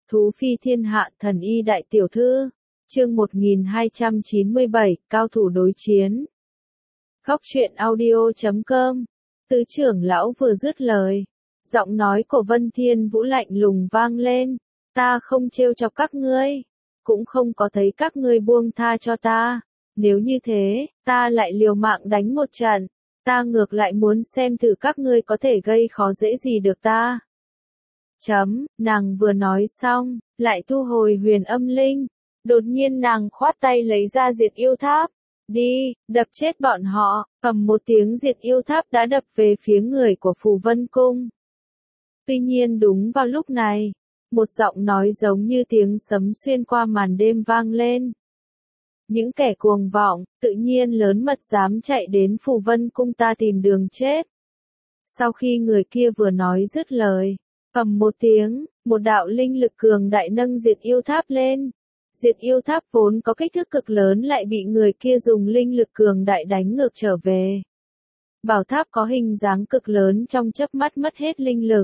Thú phi thiên hạ thần y đại tiểu thư. Chương 1297, cao thủ đối chiến. Góc truyện audio.com. Tứ trưởng lão vừa dứt lời, giọng nói của Vân Thiên Vũ lạnh lùng vang lên, ta không trêu chọc các ngươi, cũng không có thấy các ngươi buông tha cho ta, nếu như thế, ta lại liều mạng đánh một trận, ta ngược lại muốn xem thử các ngươi có thể gây khó dễ gì được ta. Nàng vừa nói xong, lại thu hồi huyền âm linh, đột nhiên nàng khoát tay lấy ra diệt yêu tháp, đi, đập chết bọn họ, cầm một tiếng diệt yêu tháp đã đập về phía người của Phù Vân Cung. Tuy nhiên đúng vào lúc này, một giọng nói giống như tiếng sấm xuyên qua màn đêm vang lên. Những kẻ cuồng vọng, tự nhiên lớn mật dám chạy đến Phù Vân Cung ta tìm đường chết. Sau khi người kia vừa nói dứt lời, cầm một tiếng, một đạo linh lực cường đại nâng diệt yêu tháp lên. Diệt yêu tháp vốn có kích thước cực lớn lại bị người kia dùng linh lực cường đại đánh ngược trở về. Bảo tháp có hình dáng cực lớn trong chớp mắt mất hết linh lực,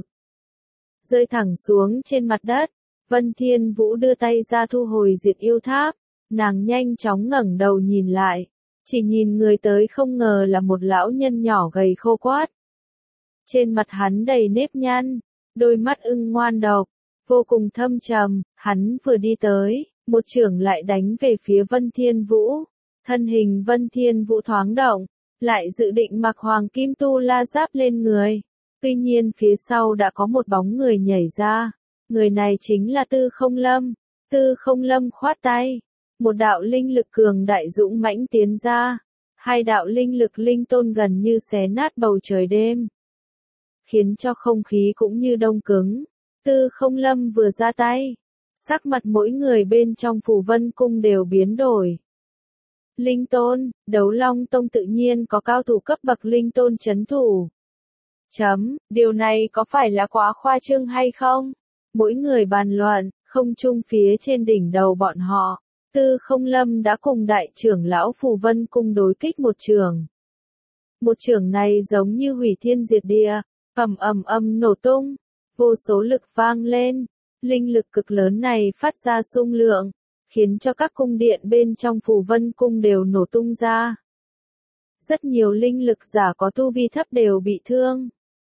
rơi thẳng xuống trên mặt đất. Vân Thiên Vũ đưa tay ra thu hồi diệt yêu tháp, nàng nhanh chóng ngẩng đầu nhìn lại, chỉ nhìn người tới không ngờ là một lão nhân nhỏ gầy khô quắt. Trên mặt hắn đầy nếp nhăn, đôi mắt ưng ngoan độc, vô cùng thâm trầm, hắn vừa đi tới, một chưởng lại đánh về phía Vân Thiên Vũ. Thân hình Vân Thiên Vũ thoáng động, lại dự định mặc hoàng kim tu la giáp lên người. Tuy nhiên phía sau đã có một bóng người nhảy ra, người này chính là Tư Không Lâm. Tư Không Lâm khoát tay, một đạo linh lực cường đại dũng mãnh tiến ra, hai đạo linh lực linh tôn gần như xé nát bầu trời đêm, khiến cho không khí cũng như đông cứng. Tư Không Lâm vừa ra tay, sắc mặt mỗi người bên trong Phù Vân Cung đều biến đổi. Linh tôn, Đấu Long Tông tự nhiên có cao thủ cấp bậc linh tôn trấn thủ. Điều này có phải là quá khoa trương hay không? Mỗi người bàn luận, không trung phía trên đỉnh đầu bọn họ, Tư Không Lâm đã cùng đại trưởng lão Phù Vân Cung đối kích một chưởng. Một chưởng này giống như hủy thiên diệt địa, ầm nổ tung, vô số lực vang lên, linh lực cực lớn này phát ra xung lượng, khiến cho các cung điện bên trong Phù Vân Cung đều nổ tung ra. Rất nhiều linh lực giả có tu vi thấp đều bị thương.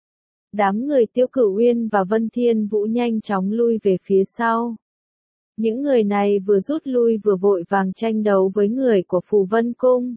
Đám người Tiêu Cửu Uyên và Vân Thiên Vũ nhanh chóng lui về phía sau. Những người này vừa rút lui vừa vội vàng tranh đấu với người của Phù Vân Cung.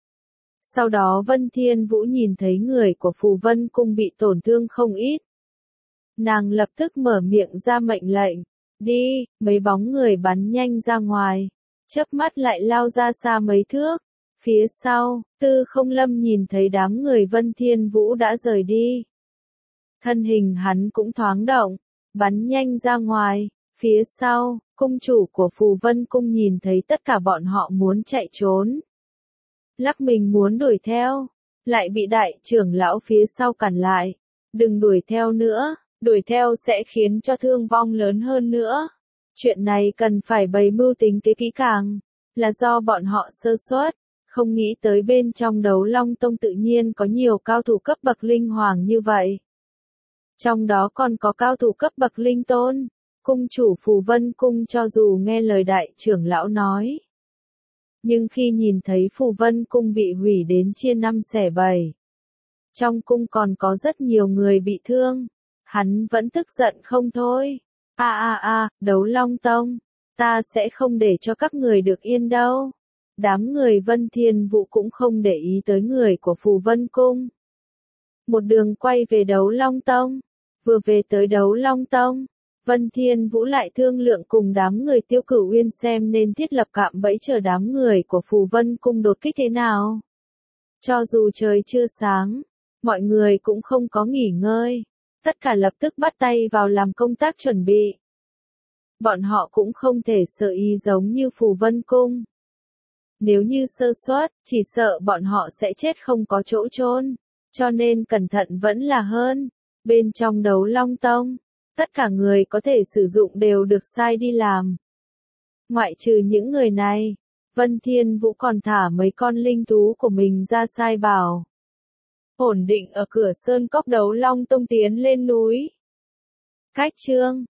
Sau đó Vân Thiên Vũ nhìn thấy người của Phù Vân Cung bị tổn thương không ít. Nàng lập tức mở miệng ra mệnh lệnh, đi, mấy bóng người bắn nhanh ra ngoài, chớp mắt lại lao ra xa mấy thước. Phía sau, Tư Không Lâm nhìn thấy đám người Vân Thiên Vũ đã rời đi. Thân hình hắn cũng thoáng động, bắn nhanh ra ngoài. Phía sau, cung chủ của Phù Vân Cung nhìn thấy tất cả bọn họ muốn chạy trốn, lắc mình muốn đuổi theo, lại bị đại trưởng lão phía sau cản lại. Đừng đuổi theo nữa, đuổi theo sẽ khiến cho thương vong lớn hơn nữa. Chuyện này cần phải bày mưu tính kế kỹ càng, là do bọn họ sơ suất, không nghĩ tới bên trong Đấu Long Tông tự nhiên có nhiều cao thủ cấp bậc linh hoàng như vậy. Trong đó còn có cao thủ cấp bậc linh tôn. Cung chủ Phù Vân Cung cho dù nghe lời đại trưởng lão nói, nhưng khi nhìn thấy Phù Vân Cung bị hủy đến chia năm xẻ bảy, trong cung còn có rất nhiều người bị thương, hắn vẫn tức giận không thôi. Đấu Long Tông, ta sẽ không để cho các người được yên đâu. Đám người Vân Thiên Vũ cũng không để ý tới người của Phù Vân Cung. Một đường quay về Đấu Long Tông, vừa về tới Đấu Long Tông, Vân Thiên Vũ lại thương lượng cùng đám người Tiêu Cửu Uyên xem nên thiết lập cạm bẫy chờ đám người của Phù Vân Cung đột kích thế nào. Cho dù trời chưa sáng, mọi người cũng không có nghỉ ngơi, tất cả lập tức bắt tay vào làm công tác chuẩn bị. Bọn họ cũng không thể sợ ý giống như Phù Vân Cung. Nếu như sơ suất, chỉ sợ bọn họ sẽ chết không có chỗ chôn, cho nên cẩn thận vẫn là hơn. Bên trong Đấu Long Tông, tất cả người có thể sử dụng đều được sai đi làm. Ngoại trừ những người này, Vân Thiên Vũ còn thả mấy con linh thú của mình ra sai bảo. Ổn định ở cửa sơn cốc Đấu Long Tông tiến lên núi. Cách chương